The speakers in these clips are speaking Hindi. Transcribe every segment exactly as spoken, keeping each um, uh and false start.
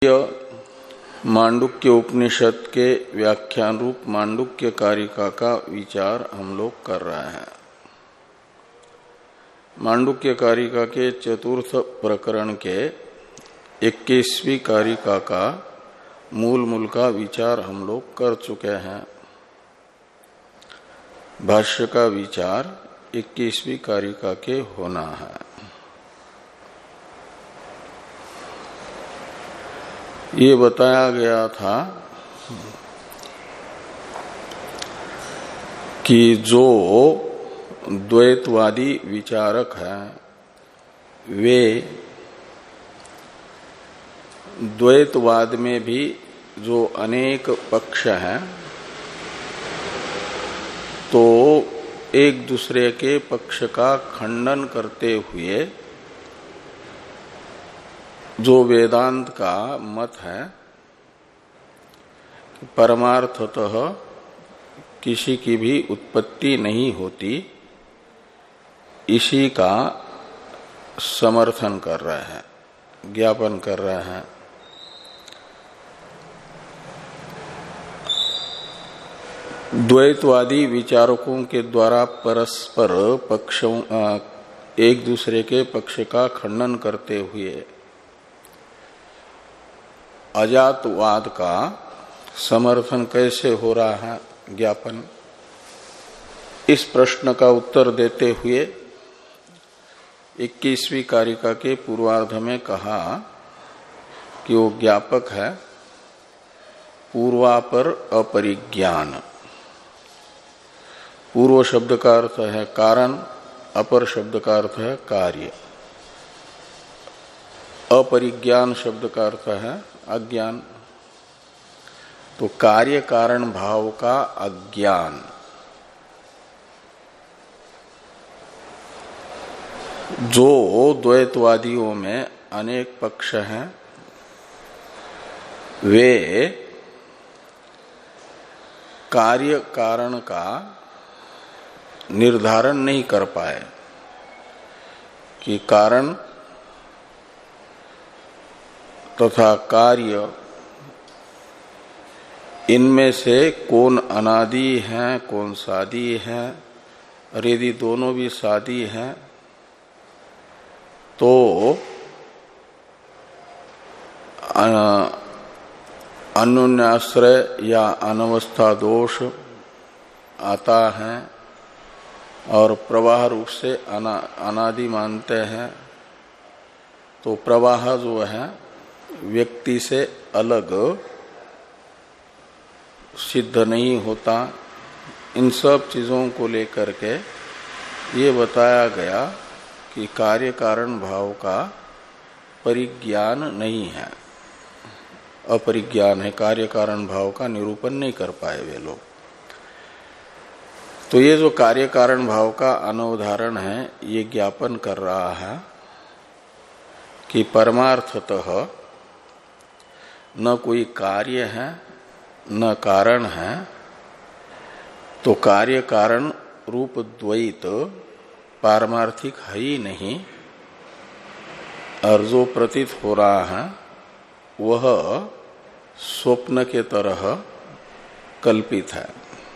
मांडुक्य उपनिषद के व्याख्यान रूप मांडुक्य कारिका का विचार हम लोग कर रहे हैं। मांडुक्य कारिका के चतुर्थ प्रकरण के इक्कीसवीं कारिका का मूल मूल का विचार हम लोग कर चुके हैं। भाष्य का विचार इक्कीसवीं कारिका के होना है। ये बताया गया था कि जो द्वैतवादी विचारक हैं वे द्वैतवाद में भी जो अनेक पक्ष हैं तो एक दूसरे के पक्ष का खंडन करते हुए जो वेदांत का मत है कि परमार्थतः किसी की भी उत्पत्ति नहीं होती, इसी का समर्थन कर रहे हैं, ज्ञापन कर रहे हैं। द्वैतवादी विचारकों के द्वारा परस्पर पक्षों एक दूसरे के पक्ष का खंडन करते हुए अजातवाद का समर्थन कैसे हो रहा है, ज्ञापन। इस प्रश्न का उत्तर देते हुए इक्कीसवीं कारिका के पूर्वार्ध में कहा कि वो ज्ञापक है पूर्वापर अपरिज्ञान। पूर्व शब्द का अर्थ है कारण, अपर शब्द का अर्थ है कार्य, अपरिज्ञान शब्द का अर्थ है अज्ञान। तो कार्य कारण भाव का अज्ञान जो द्वैतवादियों में अनेक पक्ष हैं वे कार्य कारण का निर्धारण नहीं कर पाए कि कारण तथा कार्य इनमें से कौन अनादि है कौन सादी है, और यदि दोनों भी सादी हैं तो अन्योन्याश्रय या अनवस्था दोष आता है और प्रवाह रूप से अना, अनादि मानते हैं, तो प्रवाह जो है व्यक्ति से अलग सिद्ध नहीं होता। इन सब चीजों को लेकर के ये बताया गया कि कार्य कारण भाव का परिज्ञान नहीं है, अपरिज्ञान है। कार्य कारण भाव का निरूपण नहीं कर पाए वे लोग। तो ये जो कार्य कारण भाव का अनवधारण है ये ज्ञापन कर रहा है कि परमार्थतः न कोई कार्य है न कारण है, तो कार्य कारण रूप द्वैत पारमार्थिक है ही नहीं, और जो प्रतीत हो रहा है वह स्वप्न के तरह कल्पित है।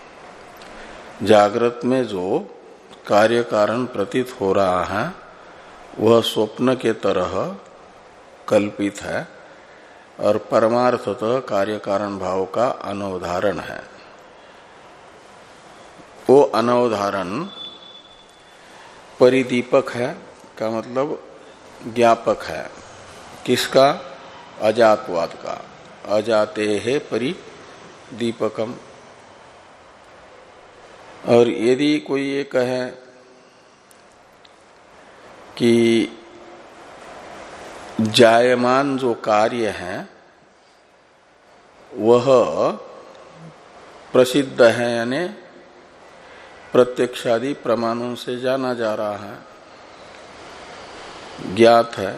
जागृत में जो कार्य कारण प्रतीत हो रहा है वह स्वप्न के तरह कल्पित है और परमार्थतः कार्य कारण भाव का अनवधारण है। वो अनवधारण परिदीपक है, का मतलब ज्ञापक है। किसका? अजातवाद का। अजाते है परिदीपकम। और यदि कोई ये कहे कि जायमान जो कार्य है वह प्रसिद्ध है, यानी प्रत्यक्षादि प्रमाणों से जाना जा रहा है, ज्ञात है,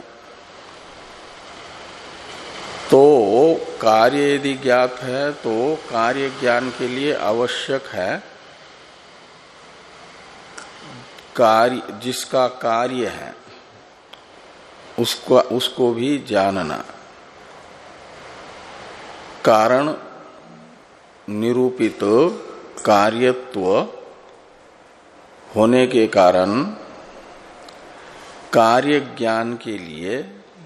तो कार्य यदि ज्ञात है तो कार्य ज्ञान के लिए आवश्यक है कार्य, जिसका कार्य है उसको उसको भी जानना। कारण निरूपित कार्यत्व होने के कारण कार्य ज्ञान के लिए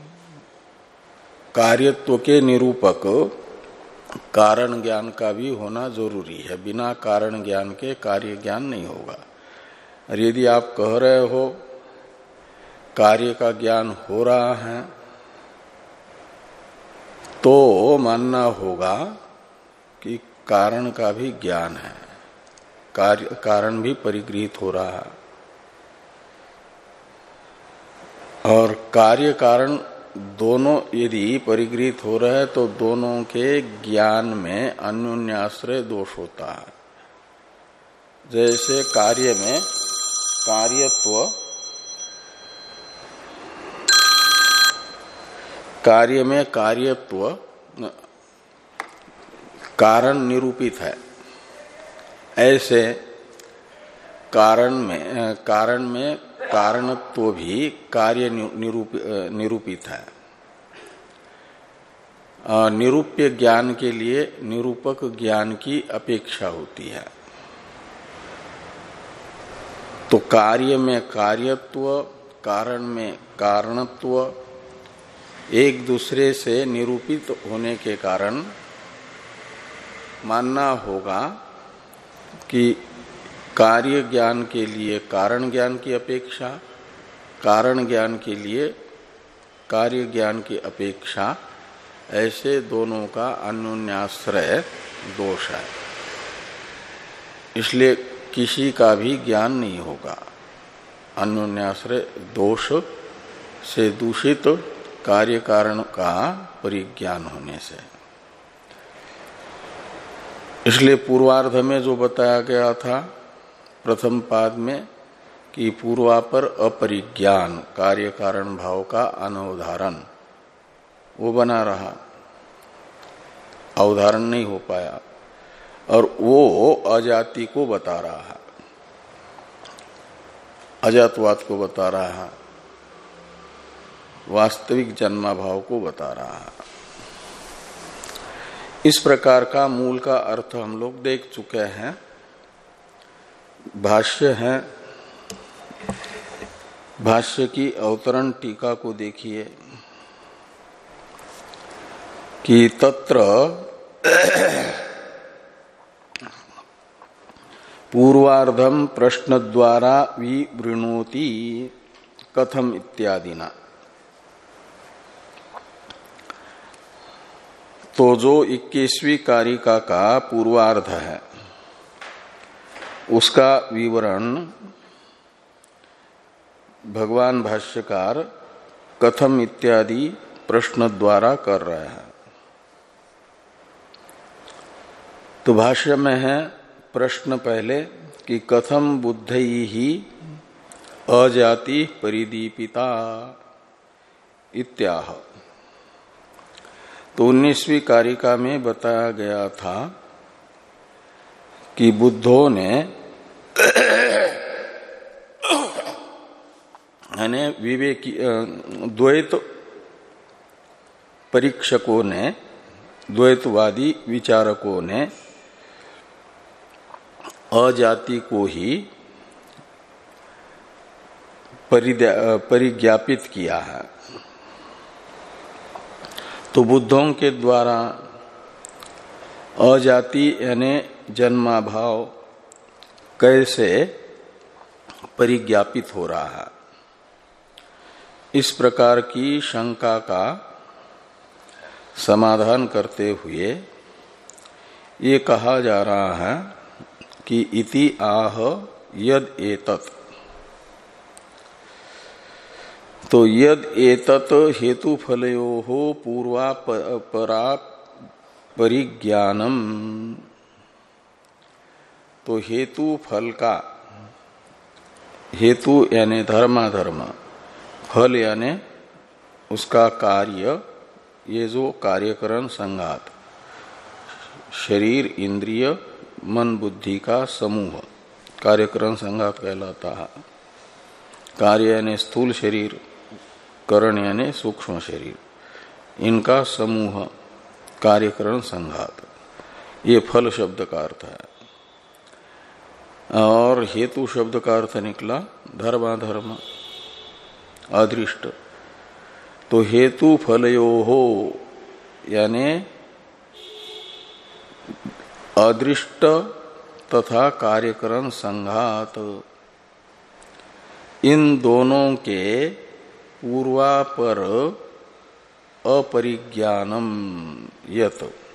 कार्यत्व के निरूपक कारण ज्ञान का भी होना जरूरी है। बिना कारण ज्ञान के कार्य ज्ञान नहीं होगा। और यदि आप कह रहे हो कार्य का ज्ञान हो रहा है तो मानना होगा कि कारण का भी ज्ञान है, कार्य कारण भी परिगृहित हो रहा है। और कार्य कारण दोनों यदि परिगृहित हो रहे हैं तो दोनों के ज्ञान में अन्योन्याश्रय दोष होता है। जैसे कार्य में कार्यत्व कार्य में कार्यत्व कारण निरूपित है, ऐसे कारण में कारण में कारणत्व भी कार्य निरूप, निरूपित है। निरूप्य ज्ञान के लिए निरूपक ज्ञान की अपेक्षा होती है। तो कार्य में कार्यत्व, कारण में कारणत्व एक दूसरे से निरूपित होने के कारण मानना होगा कि कार्य ज्ञान के लिए कारण ज्ञान की अपेक्षा, कारण ज्ञान के लिए कार्य ज्ञान की अपेक्षा, ऐसे दोनों का अन्योन्याश्रय दोष है। इसलिए किसी का भी ज्ञान नहीं होगा अन्योन्याश्रय दोष से दूषित कार्य कारण का परिज्ञान होने से। इसलिए पूर्वार्ध में जो बताया गया था प्रथम पाद में कि पूर्वापर अपरिज्ञान कार्य कारण भाव का अनवधारण, वो बना रहा, अवधारण नहीं हो पाया। और वो अजाति को बता रहा है, अजातवाद को बता रहा है, वास्तविक जन्मा भाव को बता रहा है। इस प्रकार का मूल का अर्थ हम लोग देख चुके हैं। भाष्य है, भाष्य की अवतरण टीका को देखिए कि तत्र पूर्वार्धम प्रश्न द्वारा विवृणोति कथम इत्यादिना। तो जो इक्कीसवीं कारिका का पूर्वार्ध है उसका विवरण भगवान भाष्यकार कथम इत्यादि प्रश्न द्वारा कर रहे हैं। तो भाष्य में है प्रश्न पहले कि कथम बुद्धि ही अजाति परिदीपिता इत्याह। तो उन्नीसवीं कारिका में बताया गया था कि बुद्धों ने यानी विवेकी द्वैत परीक्षकों ने, द्वैतवादी विचारकों ने अजाति को ही परिज्ञापित किया है। तो बुद्धों के द्वारा अजाति यानी जन्माभाव कैसे परिज्ञापित हो रहा है, इस प्रकार की शंका का समाधान करते हुए ये कहा जा रहा है कि इति आह यद एतत्। तो यद एतत् हेतु फलयोः पूर्वा परा परिज्ञानम। तो हेतु फल का, हेतु यानी धर्माधर्म, फल यानी उसका कार्य, ये जो कार्यकरण संघात शरीर इंद्रिय मन बुद्धि का समूह कार्यकरण संघात कहलाता है। कार्य यानी स्थूल शरीर, करण यानी सूक्ष्म शरीर, इनका समूह कार्यकरण संघात, ये फल शब्द का अर्थ है। और हेतु शब्द का अर्थ निकला धर्माधर्म अदृष्ट। तो हेतु फलयो हो यानी अदृष्ट तथा कार्यकरण संघात, इन दोनों के पूर्वापर अपरिज्ञानम यत,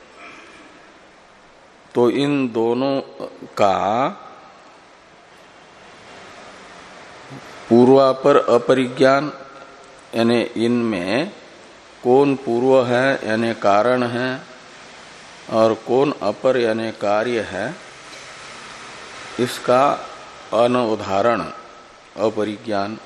तो इन दोनों का पूर्वापर अपरिज्ञान यानी इनमें कौन पूर्व है यानी कारण है और कौन अपर यानी कार्य है, इसका अनवधारण अपरिज्ञान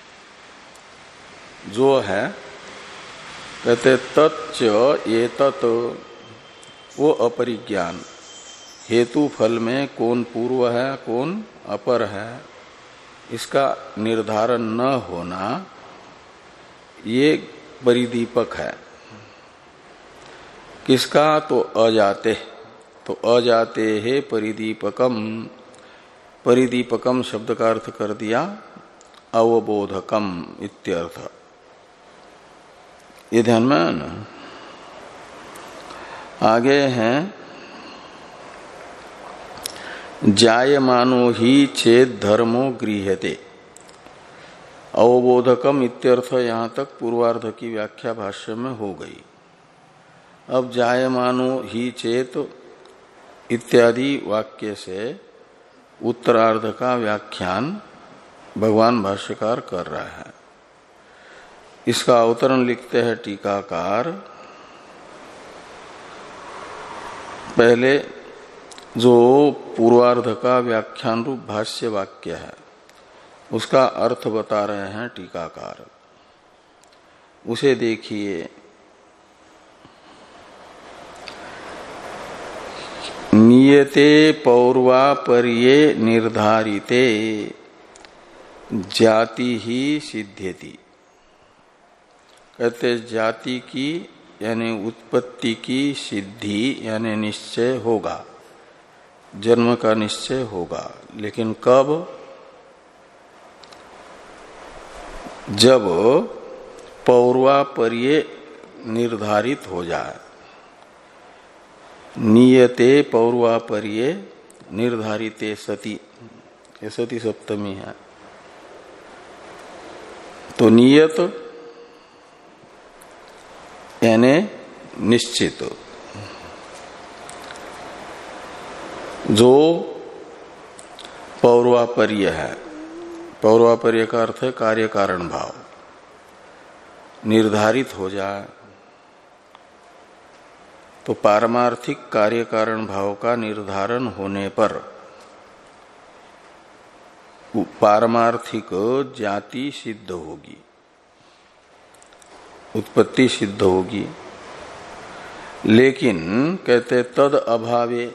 जो है, कहते तच्च ये तत्, वो अपरिज्ञान हेतु फल में कौन पूर्व है कौन अपर है इसका निर्धारण न होना, ये परिदीपक है। किसका? तो अजाते, तो अजाते है परिदीपकम, परिदीपकम शब्द का अर्थ कर दिया अवबोधकम इत्यर्थ। ये ध्यान में ना। आगे हैं जायमानो ही चेद धर्मो गृह्यते, अवबोधकम इत्यर्थ यहां तक पूर्वार्ध की व्याख्या भाष्य में हो गई। अब जायमानो ही चेत इत्यादि वाक्य से उत्तरार्ध का व्याख्यान भगवान भाष्यकार कर रहा है। इसका अवतरण लिखते हैं टीकाकार। पहले जो पूर्वार्ध का व्याख्यान रूप भाष्य वाक्य है उसका अर्थ बता रहे हैं टीकाकार, उसे देखिए। नियते पौर्वापर्ये निर्धारिते जाति ही सिद्ध्यति, कहते जाति की यानी उत्पत्ति की सिद्धि यानी निश्चय होगा, जन्म का निश्चय होगा। लेकिन कब? जब पौर्वापर्ये निर्धारित हो जाए। नियते पौर्वापर्ये निर्धारिते सति, ये सती सप्तमी है। तो नियत यानी निश्चित, जो पौर्वापर्य है, पौर्वापर्य का अर्थ है कार्य कारण भाव, निर्धारित हो जाए। तो पारमार्थिक कार्य कारण भाव का निर्धारण होने पर पारमार्थिक जाति सिद्ध होगी, उत्पत्ति सिद्ध होगी। लेकिन कहते तद अभावे,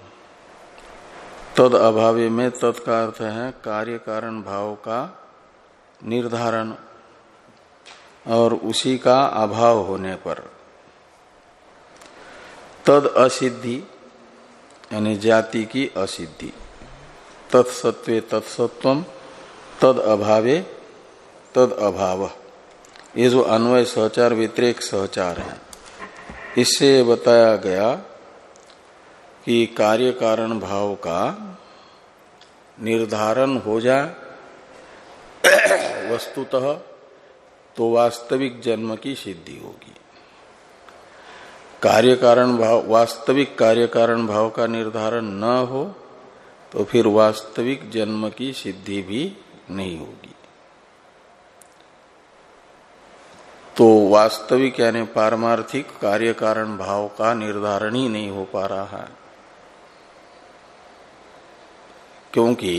तद अभावे में तद का अर्थ है कार्य कारण भाव का निर्धारण, और उसी का अभाव होने पर तद असिद्धि यानी जाति की असिद्धि, तत्सत्वे तत्सत्वम तद अभावे तद अभाव, ये जो अन्वय सहचार व्यतिरेक सहचार है, इससे बताया गया कि कार्य कारण भाव का निर्धारण हो जाए वस्तुतः तो वास्तविक जन्म की सिद्धि होगी। कार्य कारण भाव, वास्तविक कार्य कारण भाव का निर्धारण न हो तो फिर वास्तविक जन्म की सिद्धि भी नहीं होगी। तो वास्तविक यानी पारमार्थिक कार्य कारण भाव का निर्धारण ही नहीं हो पा रहा है, क्योंकि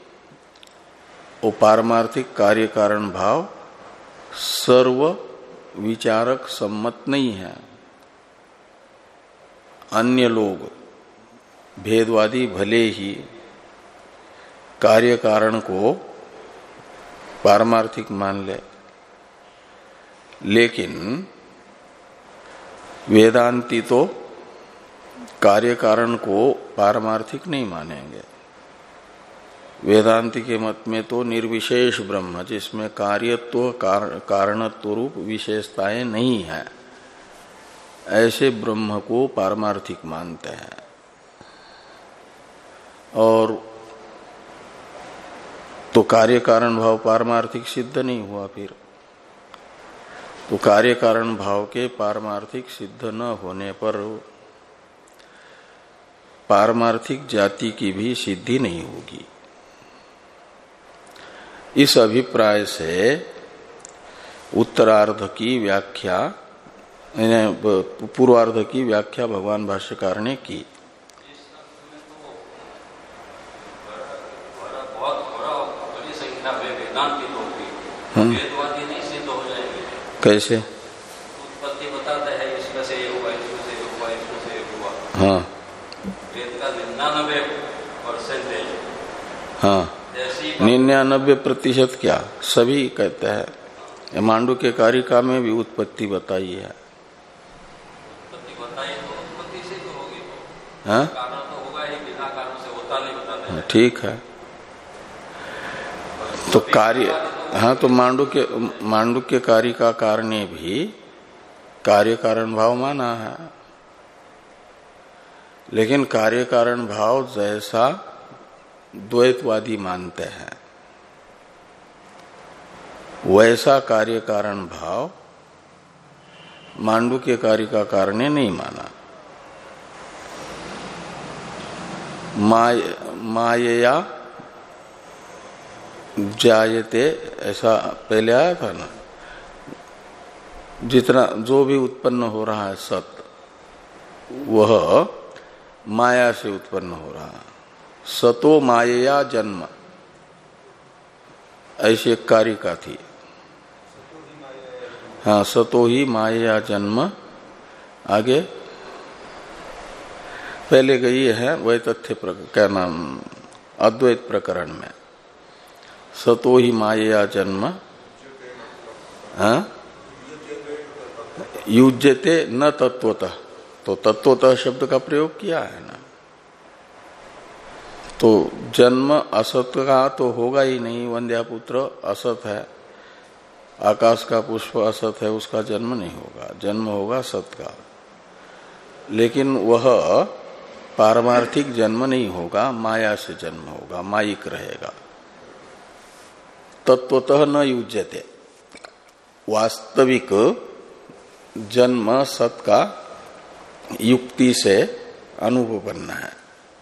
वो पारमार्थिक कार्य कारण भाव सर्व विचारक सम्मत नहीं है। अन्य लोग भेदवादी भले ही कार्य कारण को पारमार्थिक मान ले, लेकिन वेदांती तो कार्य कारण को पारमार्थिक नहीं मानेंगे। वेदांति के मत में तो निर्विशेष ब्रह्म, जिसमें कार्यत्व कारणत्व रूप विशेषताएं नहीं है, ऐसे ब्रह्म को पारमार्थिक मानते हैं। और तो कार्य कारण भाव पारमार्थिक सिद्ध नहीं हुआ। फिर तो कार्य कारण भाव के पारमार्थिक सिद्ध न होने पर पारमार्थिक जाति की भी सिद्धि नहीं होगी। इस अभिप्राय से उत्तरार्ध की व्याख्या, पूर्वार्ध की व्याख्या भगवान भाष्यकार ने की। हम्म। कैसे? उत्पत्ति बताते हैं, इसमें से ये हुआ, इसमें से ये हुआ, इसमें से ये हुआ। हाँ। वेद का निन्यानवे परसेंटेज। हाँ, निन्यानबे प्रतिशत क्या, सभी कहते हैं। मांडू के कारिका में भी उत्पत्ति बताई है। उत्पत्ति बताई तो उत्पत्ति से तो होगी, हाँ, कारण तो होगा ही, बिना कारण से होता नहीं बताते। ठीक है। तो कार्य, हाँ, तो मांडू के मांडू के कारिका कार ने भी कार्य कारण भाव माना है, लेकिन कार्य कारण भाव जैसा द्वैतवादी मानते हैं वैसा कार्य कारण भाव मांडू के कारिका कार ने नहीं माना। माय मायया जायते, ऐसा पहले आया था ना। जितना जो भी उत्पन्न हो रहा है सत, वह माया से उत्पन्न हो रहा है। सतो मायया जन्म, ऐसी एक कारिका थी। हाँ, सतो ही मायया जन्म। आगे पहले गई है वह तथ्य क्या नाम, अद्वैत प्रकरण में। सतो ही मायया जन्म, हाँ, युज्यते न तत्वतः, तो तत्वतः शब्द का प्रयोग किया है ना। तो जन्म असत का तो होगा ही नहीं, वंद्यापुत्र असत है, आकाश का पुष्प असत है, उसका जन्म नहीं होगा, जन्म होगा सत का। लेकिन वह पारमार्थिक जन्म नहीं होगा, माया से जन्म होगा, मायिक रहेगा। तत्वतः न युज्यते, वास्तविक जन्म सत का युक्ति से अनुभव बनना है,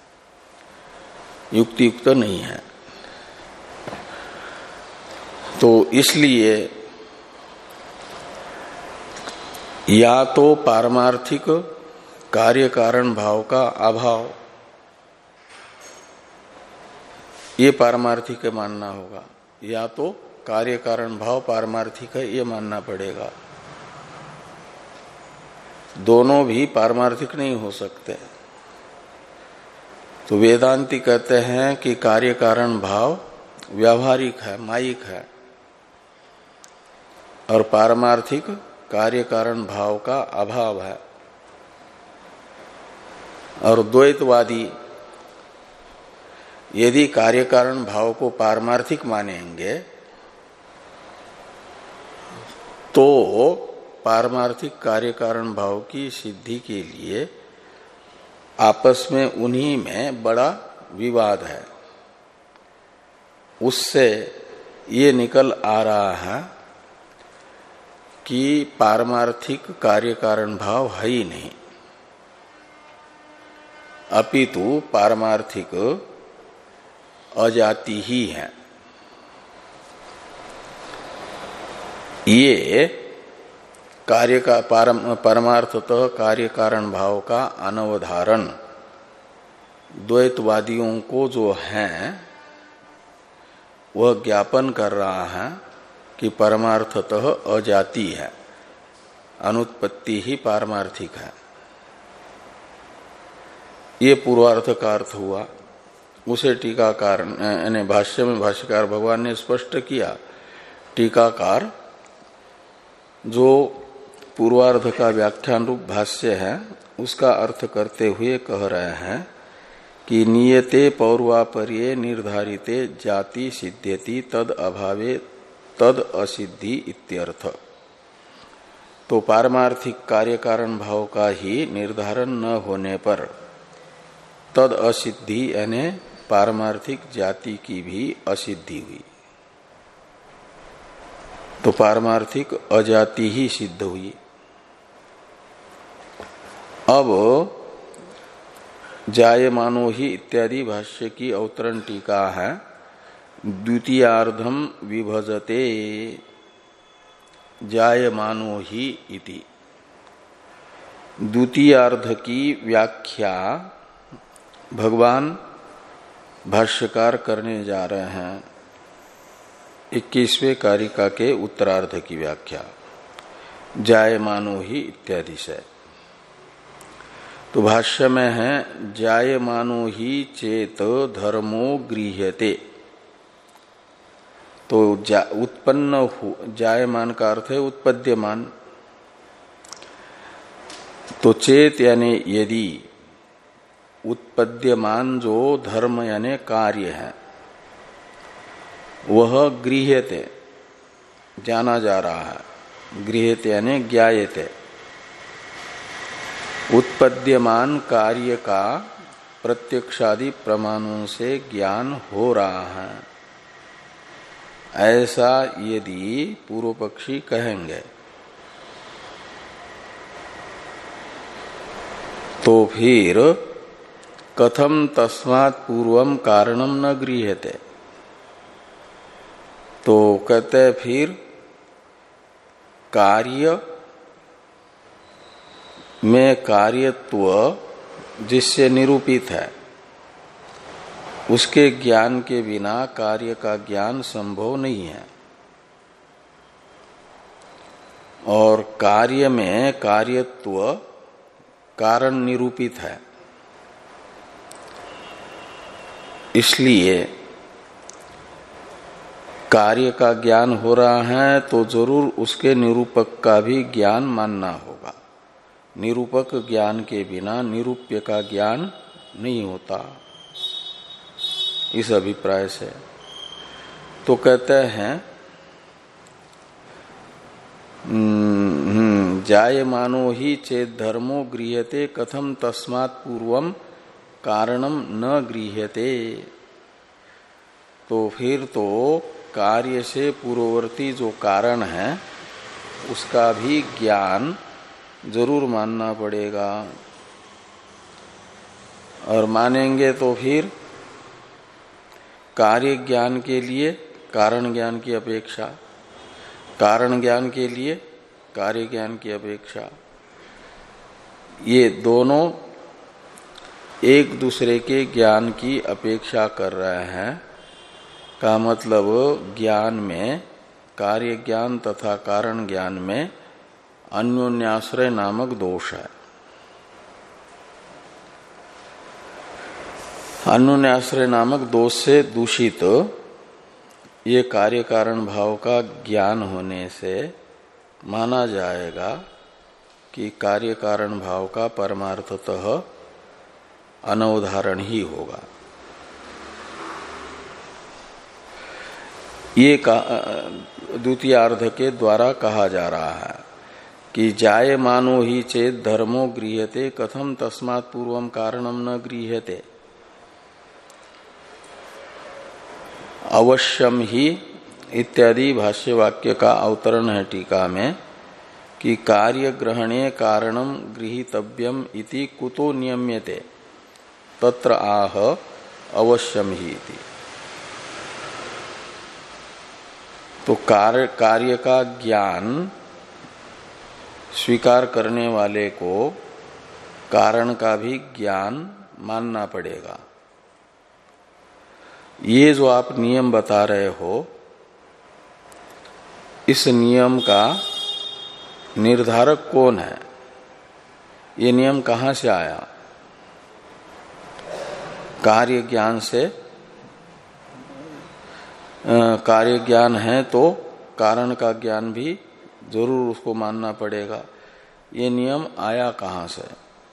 युक्ति युक्त नहीं है। तो इसलिए या तो पारमार्थिक कार्य कारण भाव का अभाव, ये पारमार्थिक मानना होगा, या तो कार्य कारण भाव पारमार्थिक है ये मानना पड़ेगा। दोनों भी पारमार्थिक नहीं हो सकते। तो वेदांती कहते हैं कि कार्य कारण भाव व्यावहारिक है, मायिक है, और पारमार्थिक कार्य कारण भाव का अभाव है। और द्वैतवादी यदि कार्य कारण भाव को पारमार्थिक मानेंगे तो पारमार्थिक कार्य कारण भाव की सिद्धि के लिए आपस में उन्हीं में बड़ा विवाद है। उससे ये निकल आ रहा है कि पारमार्थिक कार्य कारण भाव है ही नहीं, अपितु पारमार्थिक अजाति ही है। ये कार्य का परमार्थतः कार्य कारण भाव का अनवधारण द्वैतवादियों को जो है वह ज्ञापन कर रहा है कि परमार्थतः अजाति है, अनुत्पत्ति ही पारमार्थिक है। ये पूर्वार्थ का अर्थ हुआ। उसे टीकाकार यानी भाष्य में भाष्यकार भगवान ने स्पष्ट किया। टीकाकार जो पूर्वार्ध का व्याख्यान रूप भाष्य है, उसका अर्थ करते हुए कह रहे हैं कि नियते पौर्वापर्ये निर्धारिते जाति सिद्ध्यति तद अभावे तद असिद्धि इत्यर्थ। तो पारमार्थिक कार्य कारण भाव का ही निर्धारण न होने पर तद असिद्धि यानी पारमार्थिक जाति की भी असिद्धि हुई, तो पारमार्थिक अजाति ही सिद्ध हुई। अब जायमानो ही इत्यादि भाष्य की अवतरण टीका है, द्वितीयार्धम विभजते जायमानो ही इति। द्वितीयार्ध की व्याख्या भगवान भाष्यकार करने जा रहे हैं इक्कीसवें कारिका के उत्तरार्ध की व्याख्या जायमानो ही इत्यादि से। तो भाष्य में है जायमानो ही चेत धर्मो गृह्यते। तो जा, उत्पन्न जायमान का अर्थ है उत्पद्यमान। तो चेत यानी यदि उत्पद्यमान जो धर्म यानी कार्य है वह गृह्यते जाना जा रहा है, गृह्यते यानी ज्ञायते। उत्पद्यमान कार्य का प्रत्यक्षादि प्रमाणों से ज्ञान हो रहा है, ऐसा यदि पूर्व पक्षी कहेंगे तो फिर कथम तस्मात् पूर्वम कारणम न गृह्यते। तो कहते फिर कार्य में कार्यत्व जिससे निरूपित है उसके ज्ञान के बिना कार्य का ज्ञान संभव नहीं है, और कार्य में कार्यत्व कारण निरूपित है। इसलिए कार्य का ज्ञान हो रहा है तो जरूर उसके निरूपक का भी ज्ञान मानना होगा। निरूपक ज्ञान के बिना निरूप्य का ज्ञान नहीं होता, इस अभिप्राय से। तो कहते हैं जायमानो ही चेत धर्मो गृह्यते कथम तस्मात् पूर्वम कारणम न गृह्यते। तो फिर तो कार्य से पूर्ववर्ती जो कारण है उसका भी ज्ञान जरूर मानना पड़ेगा, और मानेंगे तो फिर कार्य ज्ञान के लिए कारण ज्ञान की अपेक्षा, कारण ज्ञान के लिए कार्य ज्ञान की अपेक्षा, ये दोनों एक दूसरे के ज्ञान की अपेक्षा कर रहे हैं। का मतलब ज्ञान में, कार्य ज्ञान तथा कारण ज्ञान में अन्योन्याश्रय नामक दोष है। अन्योन्याश्रय नामक दोष से दूषित ये कार्य कारण भाव का ज्ञान होने से माना जाएगा कि कार्य कारण भाव का परमार्थतः अनवधारण ही होगा। ये द्वितीयार्ध के द्वारा कहा जा रहा है कि जायमानो ही चेत धर्मो गृह्यते कथम तस्मात् पूर्वम कारणम न गृह्यते। अवश्यम ही इत्यादि भाष्य वाक्य का अवतरण है टीका में कि कार्य ग्रहणे कारणम गृहीतव्यम इति कुतो नियम्यते तत्र आह अवश्यम ही इति। तो कार्य कार्य का ज्ञान स्वीकार करने वाले को कारण का भी ज्ञान मानना पड़ेगा। ये जो आप नियम बता रहे हो, इस नियम का निर्धारक कौन है? ये नियम कहां से आया? कार्य ज्ञान से। कार्य ज्ञान है तो कारण का ज्ञान भी जरूर उसको मानना पड़ेगा। ये नियम आया कहां से?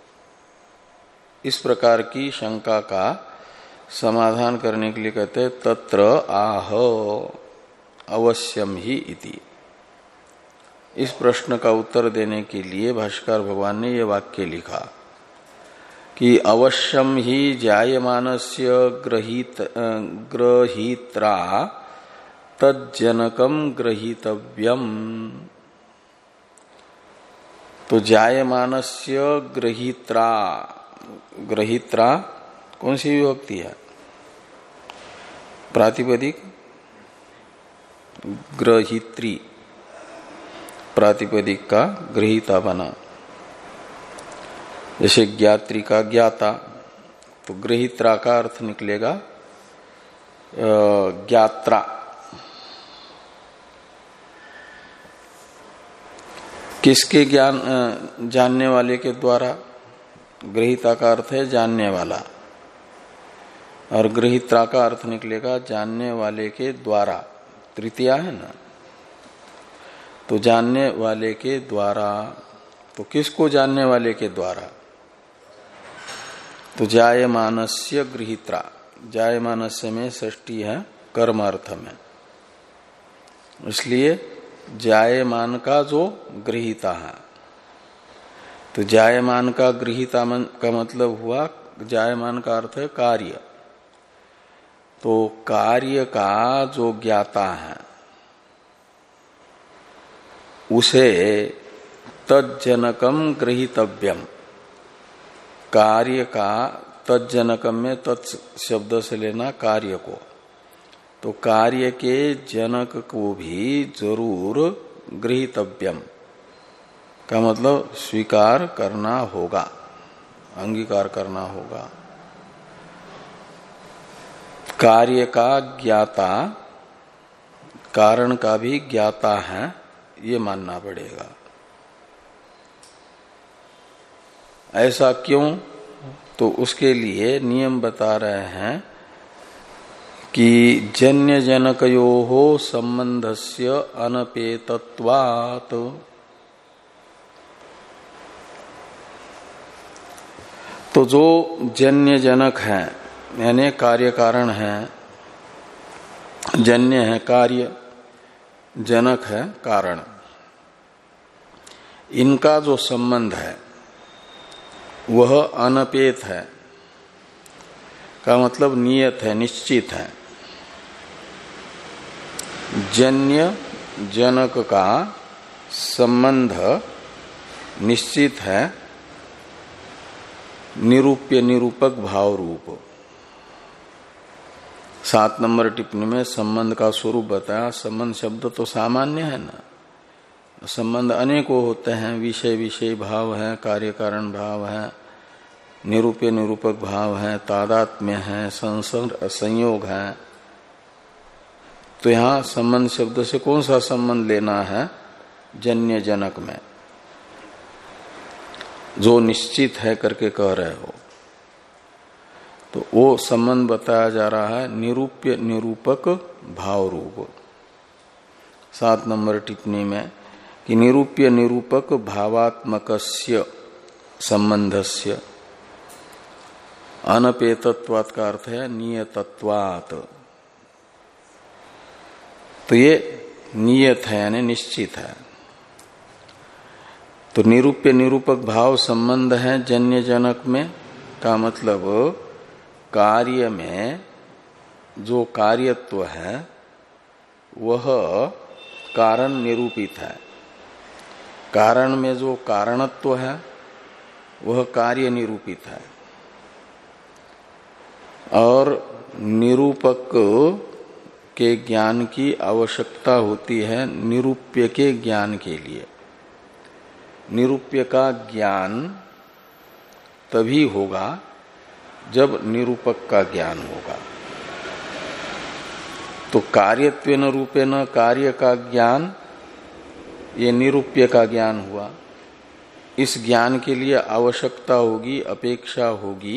इस प्रकार की शंका का समाधान करने के लिए कहते तत्र आह अवश्यम ही इति। इस प्रश्न का उत्तर देने के लिए भाष्यकार भगवान ने यह वाक्य लिखा कि अवश्यम ही जायमानस्य ग्रहीत ग्रहीत्रा तज्जनकम ग्रहीतव्यम। तो जायमानस्य ग्रहीत्रा, ग्रहीत्रा कौन सी विभक्ति है? प्रातिपदिक ग्रहित्री, प्रातिपदिक का ग्रहीता बना। जैसे ज्ञात्री का ज्ञाता, तो ग्रहीत्रा का अर्थ निकलेगा ज्ञात्रा। किसके ज्ञान? जानने वाले के द्वारा। ग्रहीता का अर्थ है जानने वाला, और ग्रहीत्रा का अर्थ निकलेगा जानने वाले के द्वारा। तृतीया है ना, तो जानने वाले के द्वारा। तो किसको जानने वाले के द्वारा? तो जायमानस्य गृहीत्रा। जायमानस्य में षष्ठी है कर्म अर्थ में, इसलिए जायमान का जो गृहीता है। तो जायमान का गृहीता का मतलब हुआ, जायमान का अर्थ है कार्य। तो कार्य का जो ज्ञाता है उसे तज्जनकम गृहीतव्यम। कार्य का तज्जनकम में तत् शब्द से लेना कार्य को, तो कार्य के जनक को भी जरूर गृहीतव्यम का मतलब स्वीकार करना होगा, अंगीकार करना होगा। कार्य का ज्ञाता कारण का भी ज्ञाता है, ये मानना पड़ेगा। ऐसा क्यों? तो उसके लिए नियम बता रहे हैं कि जन्य जनकयोः संबंधस्य अनपेतत्वात्। तो जो जन्य जनक है यानी कार्य कारण है, जन्य है कार्य, जनक है कारण, इनका जो संबंध है वह अनपेत है का मतलब नियत है, निश्चित है। जन्य जनक का संबंध निश्चित है, निरूप्य निरूपक भाव रूप। सात नंबर टिप्पणी में संबंध का स्वरूप बताया। संबंध शब्द तो सामान्य है ना, संबंध अनेकों होते हैं। विषय विषय भाव है, कार्य कारण भाव है, निरूप्य निरूपक भाव है, तादात्म्य है, संयोग है। तो यहां संबंध शब्द से कौन सा संबंध लेना है? जन्य जनक में जो निश्चित है करके कह रहे हो, तो वो संबंध बताया जा रहा है निरूप्य निरूपक भाव रूप। सात नंबर टिप्पणी में कि निरूप्य निरूपक भावात्मकस्य संबंधस्य अनपेतत्वात् का अर्थ है नियतत्वात्। तो ये नियत है यानी निश्चित है। तो निरूप्य निरूपक भाव संबंध है जन्य जनक में, का मतलब कार्य में जो कार्यत्व है वह कारण निरूपित है, कारण में जो कारणत्व है वह कार्य निरूपित है, और निरूपक के ज्ञान की आवश्यकता होती है निरूप्य के ज्ञान के लिए। निरूप्य का ज्ञान तभी होगा जब निरूपक का ज्ञान होगा। तो कार्यत्वेन रूपेण कार्य का ज्ञान, ये निरूप्य का ज्ञान हुआ। इस ज्ञान के लिए आवश्यकता होगी, अपेक्षा होगी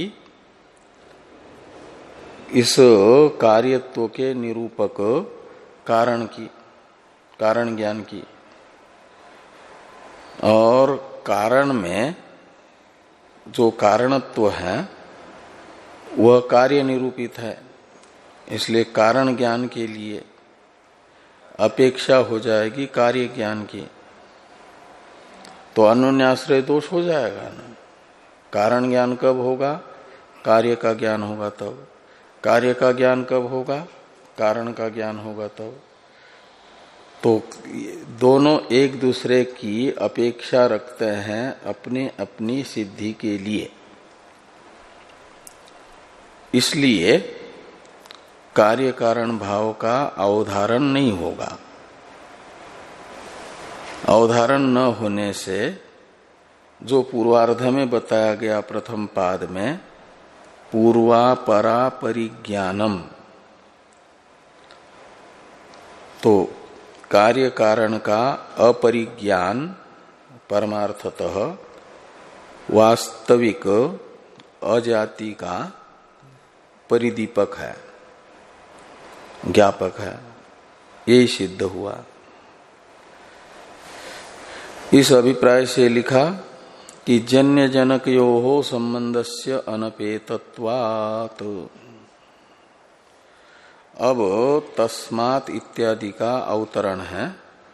इस कार्यत्व के निरूपक कारण की, कारण ज्ञान की। और कारण में जो कारणत्व है वह कार्य निरूपित है, इसलिए कारण ज्ञान के लिए अपेक्षा हो जाएगी कार्य ज्ञान की, तो अन्योन्याश्रय दोष हो जाएगा ना। कारण ज्ञान कब होगा? कार्य का ज्ञान होगा तब। कार्य का ज्ञान कब होगा? कारण का ज्ञान होगा तब। तो दोनों एक दूसरे की अपेक्षा रखते हैं अपने अपनी सिद्धि के लिए, इसलिए कार्य कारण भाव का अवधारण नहीं होगा। अवधारण न होने से जो पूर्वार्ध में बताया गया प्रथम पाद में पूर्वापरा परिज्ञानम, तो कार्य कारण का अपरिज्ञान परमार्थतः वास्तविक अजाति का परिदीपक है, ज्ञापक है, ये सिद्ध हुआ। इस अभिप्राय से लिखा कि जन्य जनकयोः संबंधस्य अनपेतत्वात्। अब तस्मात् इत्यादि का अवतरण है।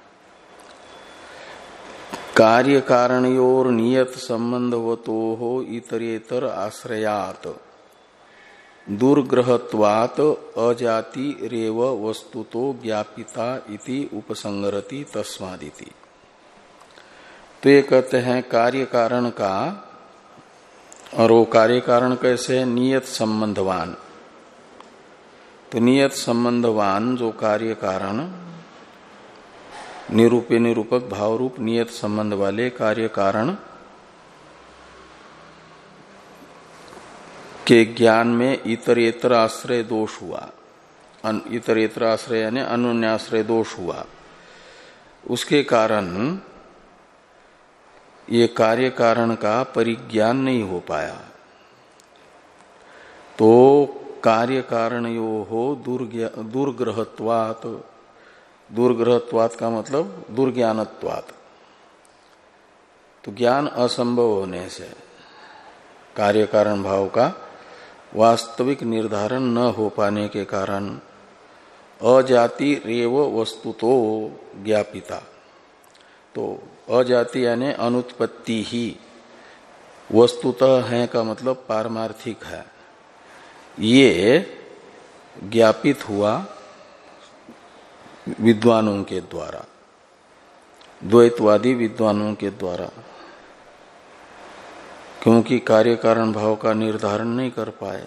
कार्य कारणयोर नियत संबंधवतोः इतरेतर आश्रयात् दुर्ग्रहत्वात् अजाति रेव वस्तुतो ज्ञापिता इति उपसंगरति तस्मादिति। तो ये कहते हैं कार्य कारण का, और वो कार्य कारण कैसे है? नियत संबंधवान। तो नियत संबंधवान जो कार्य कारण निरूपे निरूपक भाव रूप नियत संबंध वाले कार्य कारण के ज्ञान में इतरेतर आश्रय दोष हुआ, इतरेतर आश्रय यानी अन्योन्याश्रय दोष हुआ, उसके कारण ये कार्य कारण का परिज्ञान नहीं हो पाया। तो कार्य कारणयोः दुर्ग्रहत्वात्, दुर्ग्रहत्वात् का मतलब दुर्ज्ञानत्वात्, तो ज्ञान असंभव होने से कार्य कारण भाव का वास्तविक निर्धारण न हो पाने के कारण अजाति रेव वस्तुतो ज्ञापिता। तो अजाति यानी अनुत्पत्ति ही वस्तुतः है का मतलब पारमार्थिक है, ये ज्ञापित हुआ विद्वानों के द्वारा, द्वैतवादी विद्वानों के द्वारा, क्योंकि कार्य कारण भाव का निर्धारण नहीं कर पाए।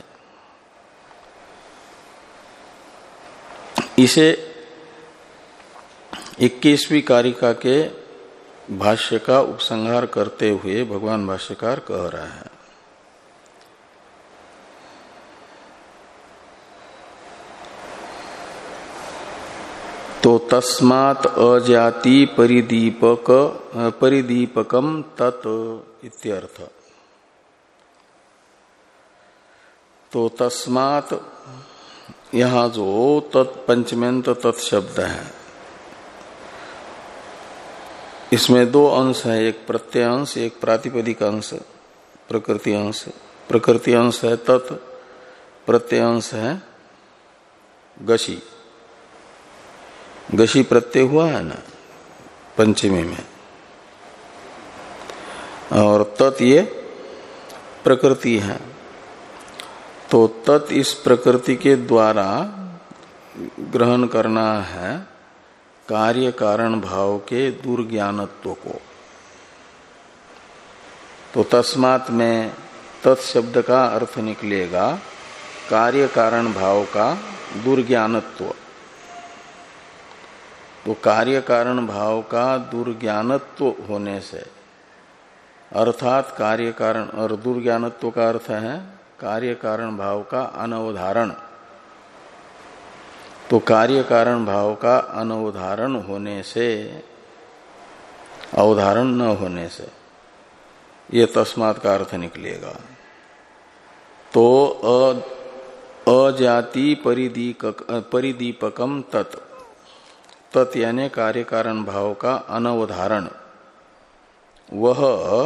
इसे इक्कीसवीं कारिका के भाष्य का उपसंहार करते हुए भगवान भाष्यकार कह रहे हैं। तो तस्मात् अजाति परिदीपक परिदीपकम तत् इत्यर्थ। तो तस्मात् यहां जो तत्पंचमेंत तत्शब्द है, इसमें दो अंश है, एक प्रत्यय अंश, एक प्रातिपदिक अंश, प्रकृति अंश। प्रकृति अंश है तत्, प्रत्यय अंश है गशी। गशी प्रत्यय हुआ है ना पंचमी में, और तत् ये प्रकृति है। तो तत् इस प्रकृति के द्वारा ग्रहण करना है कार्य कारण भाव के दुर्ज्ञानत्व को। तो तस्मात् में तत्शब्द का अर्थ निकलेगा कार्य कारण भाव का दुर्ज्ञानत्व। तो कार्य कारण भाव का दुर्ज्ञानत्व होने से, अर्थात कार्य कारण, और दुर्ज्ञानत्व का अर्थ है कार्य कारण भाव का अनवधारण। तो कार्य कारण भाव का अनवधारण होने से, अवधारण न होने से, ये तस्मात् का अर्थ निकलेगा। तो अजाति परिदीपकम तत्, तत् यानी कार्य कारण भाव का अनवधारण, वह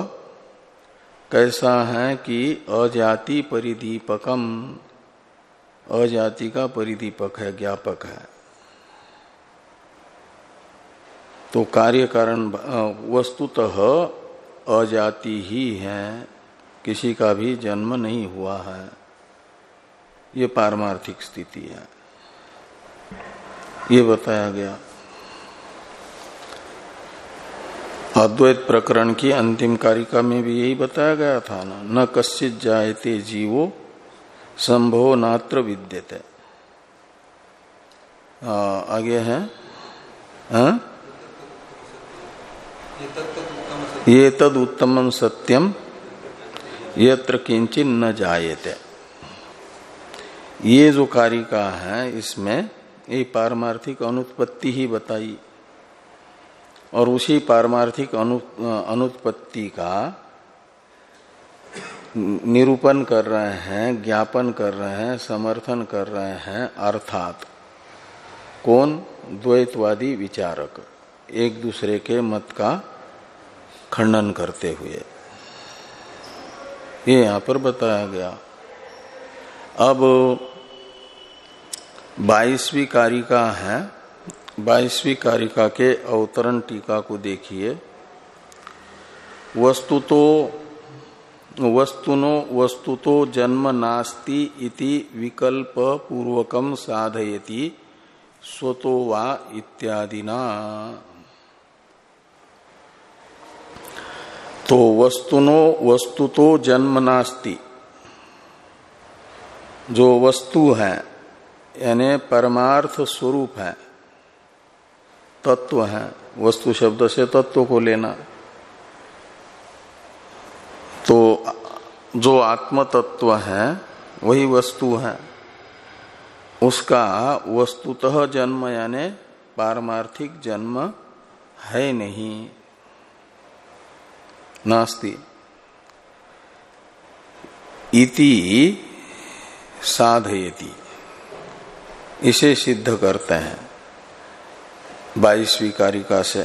कैसा है कि अजाति परिदीपकम, अजाति का परिदीपक है, ज्ञापक है। तो कार्य कारण वस्तुतः अजाति ही है, किसी का भी जन्म नहीं हुआ है, ये पारमार्थिक स्थिति है, ये बताया गया। अद्वैत प्रकरण की अंतिम कारिका में भी यही बताया गया था ना, न कश्चित जायते जीवो संभो नात्र विद्यते। आगे है हाँ? ये तद उत्तमं सत्यम यत्र किंचित न जायते। ये जो कारिका है इसमें ये पारमार्थिक अनुत्पत्ति ही बताई, और उसी पारमार्थिक अनु, अनुत्पत्ति का निरूपण कर रहे हैं, ज्ञापन कर रहे हैं, समर्थन कर रहे हैं। अर्थात कौन? द्वैतवादी विचारक, एक दूसरे के मत का खंडन करते हुए, ये यहां पर बताया गया। अब बाईसवीं कारिका है, बाईसवीं कारिका के अवतरण टीका को देखिए। वस्तुतो वस्तुनो वस्तुतो जन्म नास्ति इति विकल्प पूर्वकम साधयति स्वतो वा इत्यादिना। तो वस्तुनो वस्तुतो जन्म नास्ति, जो वस्तु है यानी परमार्थ स्वरूप है, तत्व है, वस्तु शब्द से तत्व को लेना। तो जो आत्म तत्व है वही वस्तु है, उसका वस्तुतः जन्म यानी पारमार्थिक जन्म है नहीं, नास्ति। इति साधयति, इसे सिद्ध करते हैं बाईसवीं कारिका से।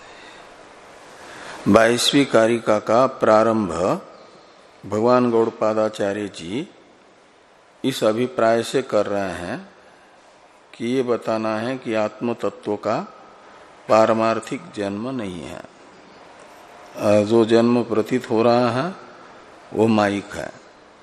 बाईसवीं कारिका का प्रारंभ भगवान गौड़पादाचार्य जी इस अभिप्राय से कर रहे हैं कि ये बताना है कि आत्म तत्व का पारमार्थिक जन्म नहीं है, जो जन्म प्रतीत हो रहा है वो माइक है।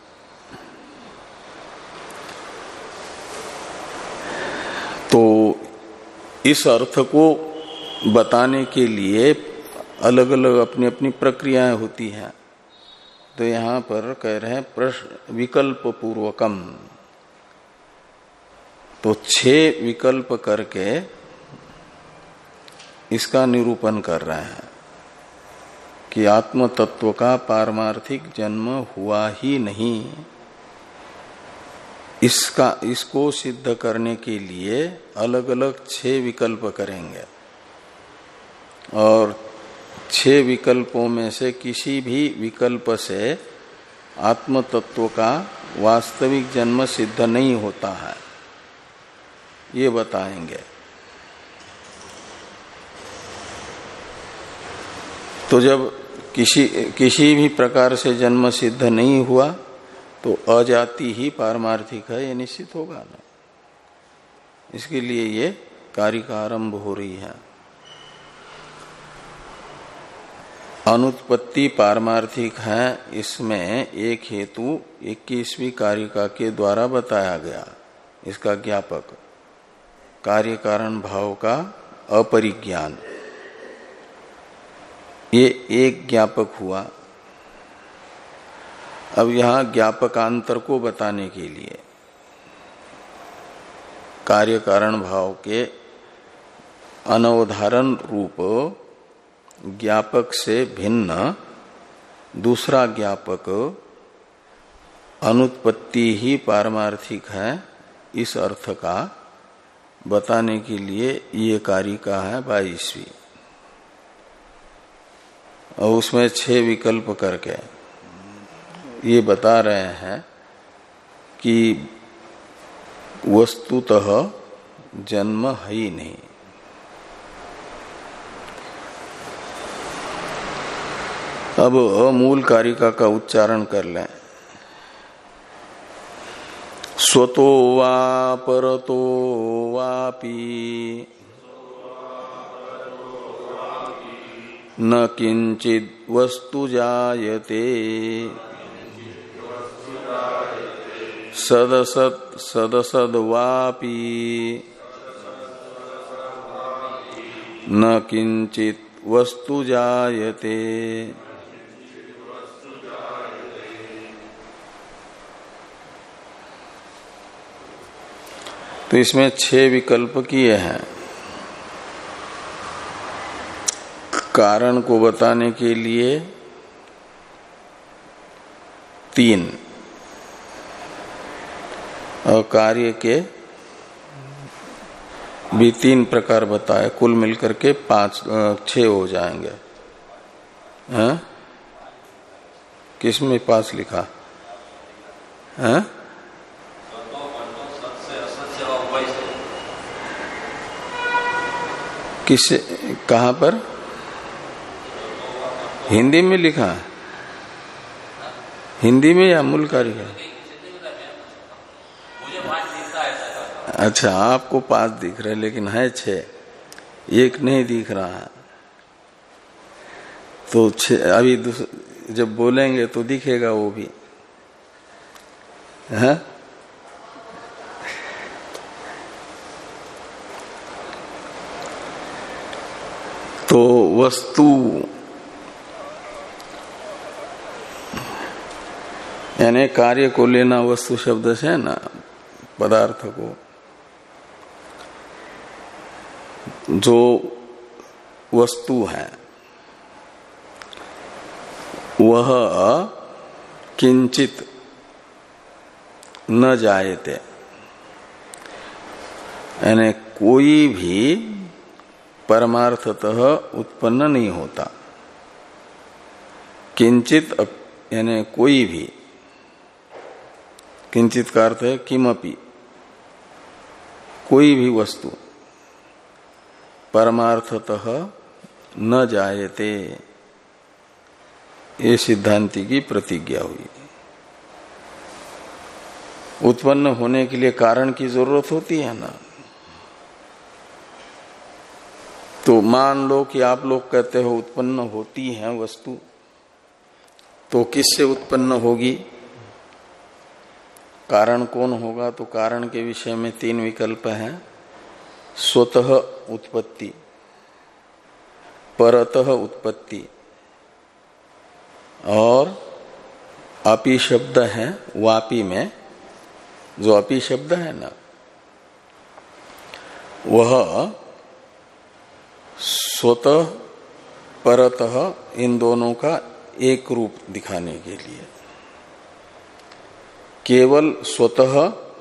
तो इस अर्थ को बताने के लिए अलग अलग अपनी अपनी प्रक्रियाएं होती हैं। तो यहां पर कह रहे हैं प्रश्न विकल्प पूर्वकम, तो छह विकल्प करके इसका निरूपण कर रहे हैं कि आत्म तत्व का पारमार्थिक जन्म हुआ ही नहीं। इसका इसको सिद्ध करने के लिए अलग अलग छह विकल्प करेंगे, और छह विकल्पों में से किसी भी विकल्प से आत्म तत्व का वास्तविक जन्म सिद्ध नहीं होता है, ये बताएंगे। तो जब किसी किसी भी प्रकार से जन्म सिद्ध नहीं हुआ तो अजाति ही पारमार्थिक है, ये निश्चित होगा ना। इसके लिए ये कारिका आरंभ हो रही है। अनुत्पत्ति पारमार्थिक है, इसमें एक हेतु इक्कीसवीं कारिका के द्वारा बताया गया, इसका ज्ञापक कार्य कारण भाव का अपरिज्ञान, ये एक ज्ञापक हुआ। अब यहां ज्ञापकांतर को बताने के लिए कार्य कारण भाव के अनवधारण रूप ज्ञापक से भिन्न दूसरा ज्ञापक अनुत्पत्ति ही पारमार्थिक है, इस अर्थ का बताने के लिए ये कारिका है बाईसवीं, और उसमें छह विकल्प करके ये बता रहे हैं कि वस्तुतः जन्म है ही नहीं। अब मूल कारिका का उच्चारण कर लें। स्वतो वा परतो वापि न किंचिद वस्तु जायते सदसत सदसद वापि न किंचित वस्तु जायते। तो इसमें छह विकल्प किए हैं। कारण को बताने के लिए तीन और कार्य के भी तीन प्रकार बताए, कुल मिलकर के पांच छह हो जाएंगे। हैं? किसमें पांच लिखा है? किस कहां पर? हिंदी में लिखा है? हिंदी में या मूल कार्य है? अच्छा, आपको पांच दिख रहे लेकिन है छह, एक नहीं दिख रहा है। तो छह अभी जब बोलेंगे तो दिखेगा वो भी है। तो वस्तु यानी कार्य को लेना वस्तु शब्द से है ना, पदार्थ को। जो वस्तु है वह किंचित न जायते, यानी कोई भी परमार्थतः उत्पन्न नहीं होता। किंचित यानी कोई भी, किंचित का अर्थ है किमपि, कोई भी वस्तु परमार्थतः न जायते, ये सिद्धांति की प्रतिज्ञा हुई। उत्पन्न होने के लिए कारण की जरूरत होती है ना। तो मान लो कि आप लोग कहते हो उत्पन्न होती है वस्तु, तो किससे उत्पन्न होगी? कारण कौन होगा? तो कारण के विषय में तीन विकल्प हैं। स्वतः उत्पत्ति, परतः उत्पत्ति और अपि शब्द है वापी में। जो अपि शब्द है ना, वह स्वतः परतः इन दोनों का एक रूप दिखाने के लिए, केवल स्वतः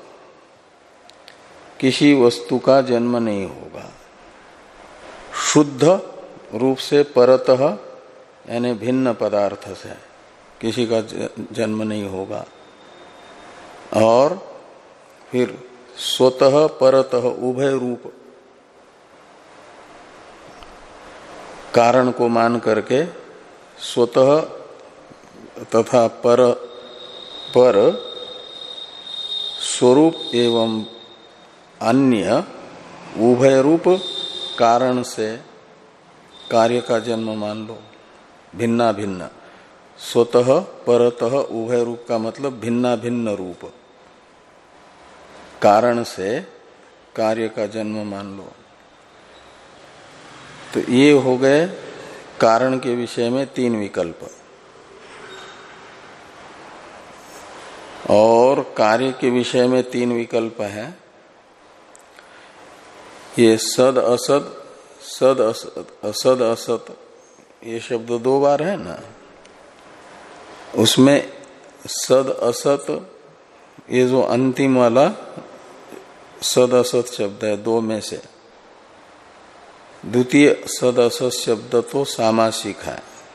किसी वस्तु का जन्म नहीं होगा, शुद्ध रूप से परतः यानी भिन्न पदार्थ से किसी का जन्म नहीं होगा, और फिर स्वतः परतः उभय रूप कारण को मान करके स्वतः तथा पर पर स्वरूप एवं अन्य उभय रूप कारण से कार्य का जन्म मान लो। भिन्ना भिन्न, स्वतः परतः उभय रूप का मतलब भिन्ना भिन्न रूप कारण से कार्य का जन्म मान लो। तो ये हो गए कारण के विषय में तीन विकल्प। और कार्य के विषय में तीन विकल्प है। ये सद असद, सद असद, असद असत, ये शब्द दो बार है ना। उसमें सद असत, ये जो अंतिम वाला सद असत शब्द है दो में से, द्वितीय सद असत शब्द तो सामासिक है,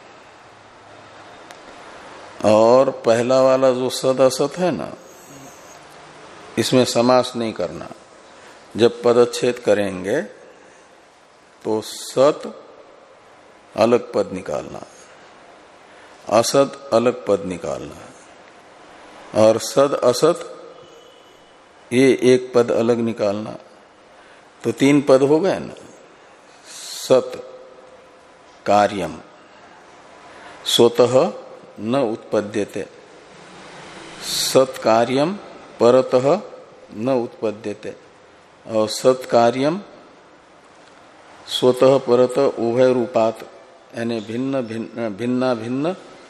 और पहला वाला जो सद असत है ना, इसमें समास नहीं करना। जब पदच्छेद करेंगे तो सत अलग पद निकालना, असत अलग पद निकालना है और सद असत ये एक पद अलग निकालना, तो तीन पद हो गए ना। सत कार्यम स्वतः न उत्पद्यते, सत कार्यम परतः न उत्पद्यते, और सत कार्यम स्वतः परत उभय रूपात यानी भिन्न भिन्न भिन्ना भिन्न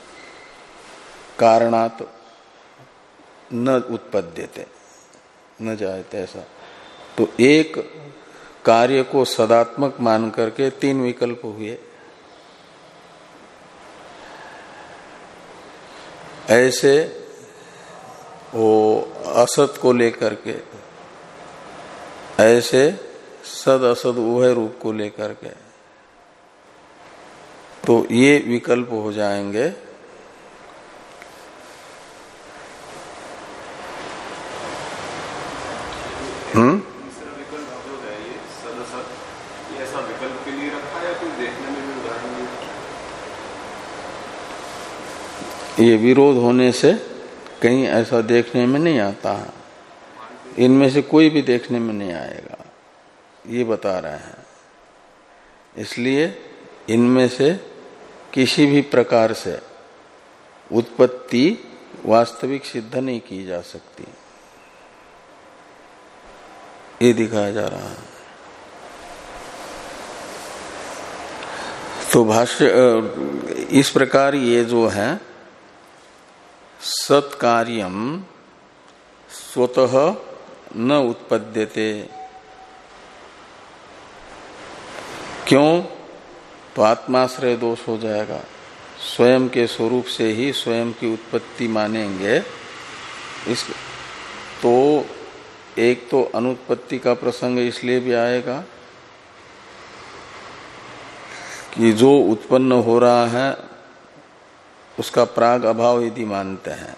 कारणात न उत्पद्यते न जायते। ऐसा तो एक कार्य को सदात्मक मान करके तीन विकल्प हुए। ऐसे वो असत को लेकर के, ऐसे सद असद उभय रूप को लेकर के, तो ये विकल्प हो जाएंगे हम्म तीसरा विकल्प जो है ये सद असत, ये ऐसा विकल्प के लिए रखा है या कोई देखने में भी उदाहरण नहीं? ये विरोध होने से कहीं ऐसा देखने में नहीं आता है, इनमें से कोई भी देखने में नहीं आएगा, ये बता रहे हैं। इसलिए इनमें से किसी भी प्रकार से उत्पत्ति वास्तविक सिद्ध नहीं की जा सकती, ये दिखाया जा रहा है। तो भाष्य इस प्रकार ये जो है सत्कार्यम स्वतः न उत्पद्यते, क्यों? तो आत्माश्रय दोष हो जाएगा। स्वयं के स्वरूप से ही स्वयं की उत्पत्ति मानेंगे इस, तो एक तो अनुत्पत्ति का प्रसंग इसलिए भी आएगा कि जो उत्पन्न हो रहा है उसका प्राग अभाव यदि मानते हैं,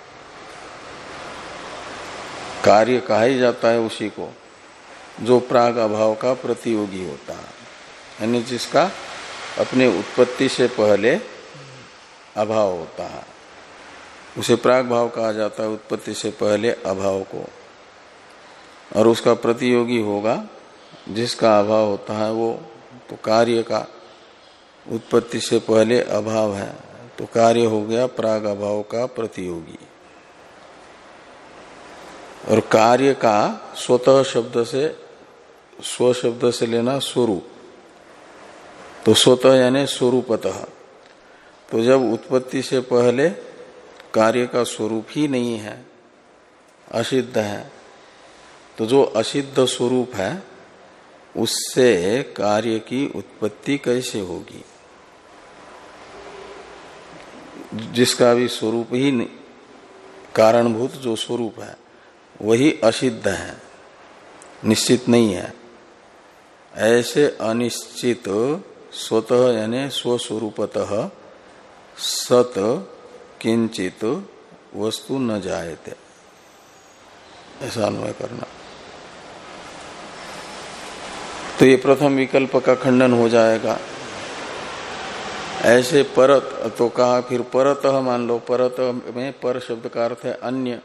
कार्य कहा ही जाता है उसी को जो प्राग अभाव का प्रतियोगी होता है, यानी जिसका अपने उत्पत्ति से पहले अभाव होता है, उसे प्राग भाव कहा जाता है, उत्पत्ति से पहले अभाव को। और उसका प्रतियोगी होगा जिसका अभाव होता है वो, तो कार्य का उत्पत्ति से पहले अभाव है, तो कार्य हो गया प्राग अभाव का प्रतियोगी। और कार्य का स्वतः शब्द से, स्व शब्द से लेना स्वरूप, तो स्वतः यानी स्वरूपतः। तो जब उत्पत्ति से पहले कार्य का स्वरूप ही नहीं है, असिद्ध है, तो जो असिद्ध स्वरूप है उससे कार्य की उत्पत्ति कैसे होगी? जिसका भी स्वरूप ही नहीं, कारणभूत जो स्वरूप है वही असिद्ध है, निश्चित नहीं है। ऐसे अनिश्चित स्वतः यानी स्वस्वरूपतः सत किंचित वस्तु न जायते, ऐसा अन्वय करना। तो ये प्रथम विकल्प का खंडन हो जाएगा। ऐसे परत, तो कहा फिर परतः मान लो, परत में पर शब्द का अर्थ है अन्य,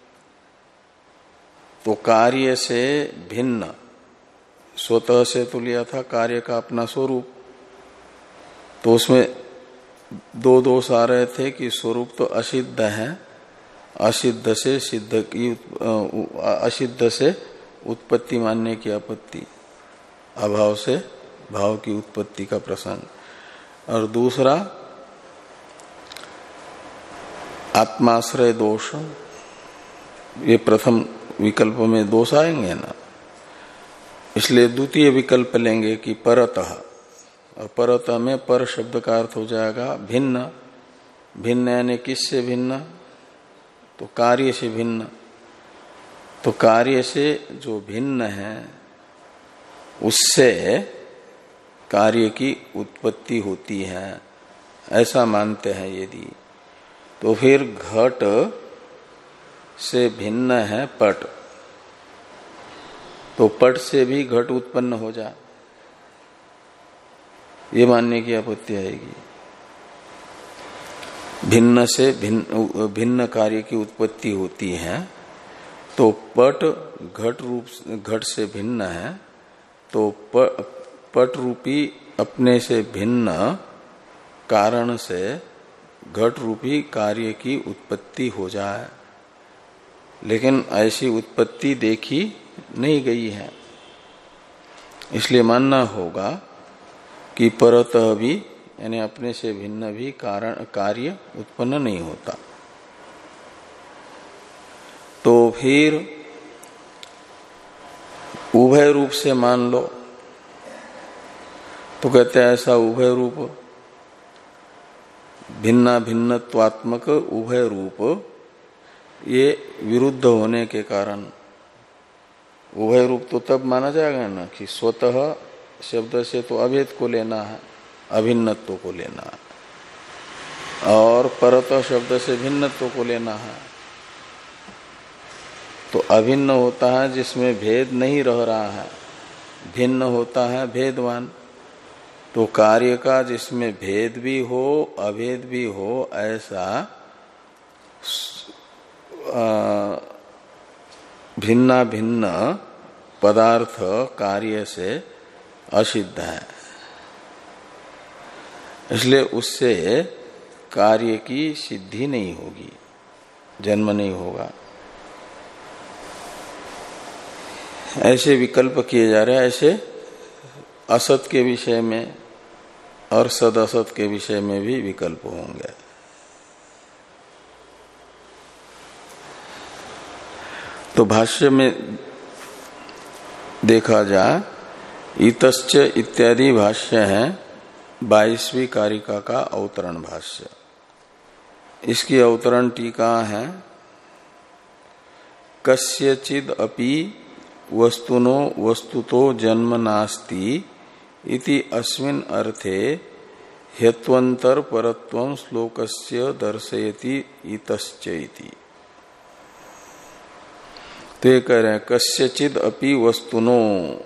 तो कार्य से भिन्न, स्वतः से तो लिया था कार्य का अपना स्वरूप, तो उसमें दो दोष आ रहे थे कि स्वरूप तो असिद्ध है, असिद्ध से सिद्ध की, असिद्ध से उत्पत्ति मानने की आपत्ति, अभाव से भाव की उत्पत्ति का प्रसंग, और दूसरा आत्माश्रय दोष। ये प्रथम विकल्प में दोष आएंगे ना, इसलिए द्वितीय विकल्प लेंगे कि परतः, और परतः में पर शब्द का अर्थ हो जाएगा भिन्न। भिन्न यानी किससे भिन्न? तो कार्य से भिन्न। तो कार्य से जो भिन्न है उससे कार्य की उत्पत्ति होती है, ऐसा मानते हैं यदि, तो फिर घट से भिन्न है पट, तो पट से भी घट उत्पन्न हो जाए, ये मानने की आपत्ति आएगी। भिन्न से भिन्न भिन्न कार्य की उत्पत्ति होती है, तो पट घट रूप घट से भिन्न है, तो पट रूपी अपने से भिन्न कारण से घट रूपी कार्य की उत्पत्ति हो जाए, लेकिन ऐसी उत्पत्ति देखी नहीं गई है। इसलिए मानना होगा कि परतः भी यानी अपने से भिन्न भी कारण कार्य उत्पन्न नहीं होता। तो फिर उभय रूप से मान लो, तो कहते हैं ऐसा उभय रूप भिन्ना भिन्नत्वात्मक उभय रूप ये विरुद्ध होने के कारण, उभय रूप तो तब माना जाएगा ना कि स्वतः शब्द से तो अभेद को लेना है, अभिन्नत्व को लेना है, और परतः शब्द से भिन्नत्व को लेना है। तो अभिन्न होता है जिसमें भेद नहीं रह रहा है, भिन्न होता है भेदवान। तो कार्य का जिसमें भेद भी हो अभेद भी हो ऐसा भिन्ना भिन्न पदार्थ कार्य से असिद्ध है, इसलिए उससे कार्य की सिद्धि नहीं होगी, जन्म नहीं होगा। ऐसे विकल्प किए जा रहे हैं, ऐसे असत के विषय में और सद असत के विषय में भी विकल्प होंगे। तो भाष्य में देखा जाए, इतश्च इत्यादि भाष्य है बाईसवीं कारिका का अवतरण भाष्य। इसकी अवतरण टीका है, कस्यचिद अपि वस्तुनो वस्तुतो जन्म नास्ति इति अस्मिन् अर्थे ह्यत्वंतर परत्वं श्लोकस्य दर्शयति इतश्च इति। तो ये कह रहे हैं कस्यचिद अपि वस्तुनो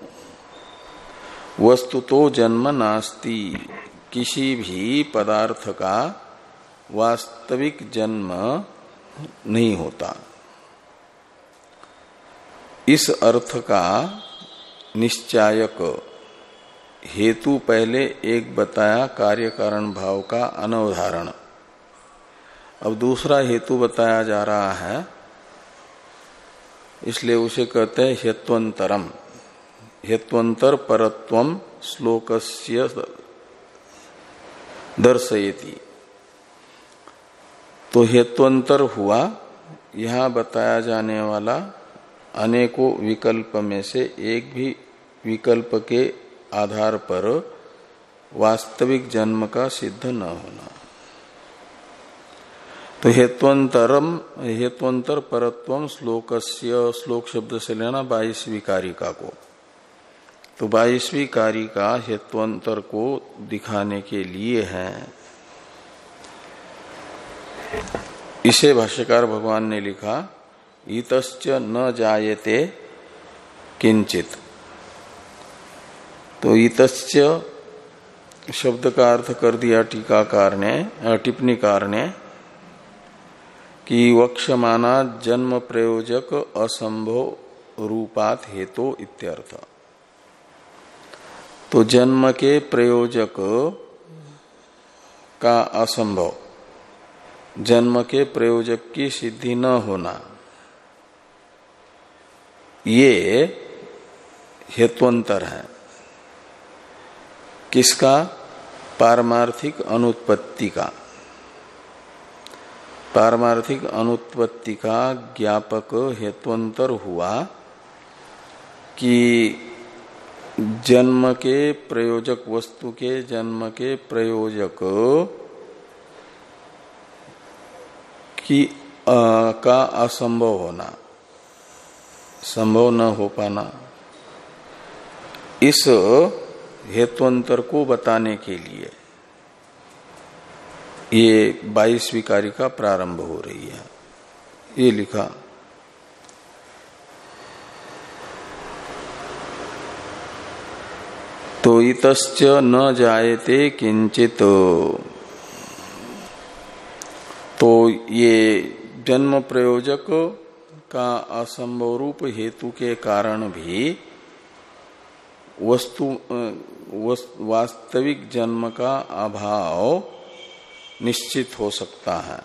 वस्तुतो जन्म नास्ति, किसी भी पदार्थ का वास्तविक जन्म नहीं होता। इस अर्थ का निश्चायक हेतु पहले एक बताया, कार्य कारण भाव का अनवधारण। अब दूसरा हेतु बताया जा रहा है, इसलिए उसे कहते हैं हेत्वंतरम। हेत्वंतर परत्वम श्लोकस्य दर्शयति। तो हेत्वंतर हुआ यहां बताया जाने वाला अनेकों विकल्प में से एक भी विकल्प के आधार पर वास्तविक जन्म का सिद्ध न होना। तो हेत्वंतरम हेत्वंतर परत्वम श्लोकस्य, श्लोक शब्द से लेना बाईसवीं कारिका को। तो बाईसवीं कारिका हेत्वंतर को दिखाने के लिए है। इसे भाष्यकार भगवान ने लिखा, इतश्च न जायते किंचित। तो इतश्च शब्द का अर्थ कर दिया टीकाकार ने, टिप्पणीकार ने, कि वक्ष्यमाना जन्म प्रयोजक असंभव रूपात हेतु इत्यर्थ। तो जन्म के प्रयोजक का असंभव, जन्म के प्रयोजक की सिद्धि न होना, ये हेत्वंतर है। किसका? पारमार्थिक अनुत्पत्ति का। पारमार्थिक अनुत्पत्ति का ज्ञापक हेत्वंतर हुआ कि जन्म के प्रयोजक, वस्तु के जन्म के प्रयोजक की आ, का असंभव होना, संभव न हो पाना। इस हेत्वंतर को बताने के लिए ये बाईसवीं कारिका प्रारंभ हो रही है। ये लिखा, तो इतश्च न जायते किंचित। तो ये जन्म प्रयोजक का असंभव रूप हेतु के कारण भी वस्तु वास्तविक जन्म का अभाव निश्चित हो सकता है।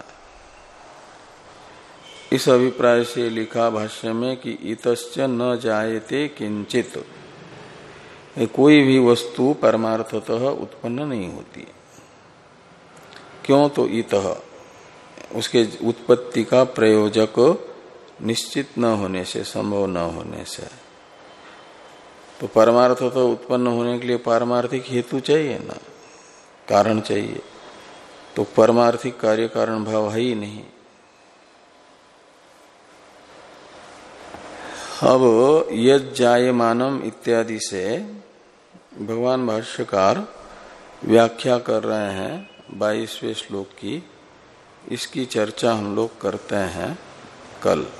इस अभिप्राय से लिखा भाष्य में कि इतश्च न जायते किंचित, कोई भी वस्तु परमार्थतः उत्पन्न नहीं होती। क्यों? तो इतः, उसके उत्पत्ति का प्रयोजक निश्चित न होने से, संभव न होने से। तो परमार्थतः उत्पन्न होने के लिए पारमार्थिक हेतु चाहिए ना, कारण चाहिए। तो परमार्थिक कार्य कारण भाव है ही नहीं। अब यद जायमानम इत्यादि से भगवान भाष्यकार व्याख्या कर रहे हैं बाईसवें श्लोक की। इसकी चर्चा हम लोग करते हैं कल।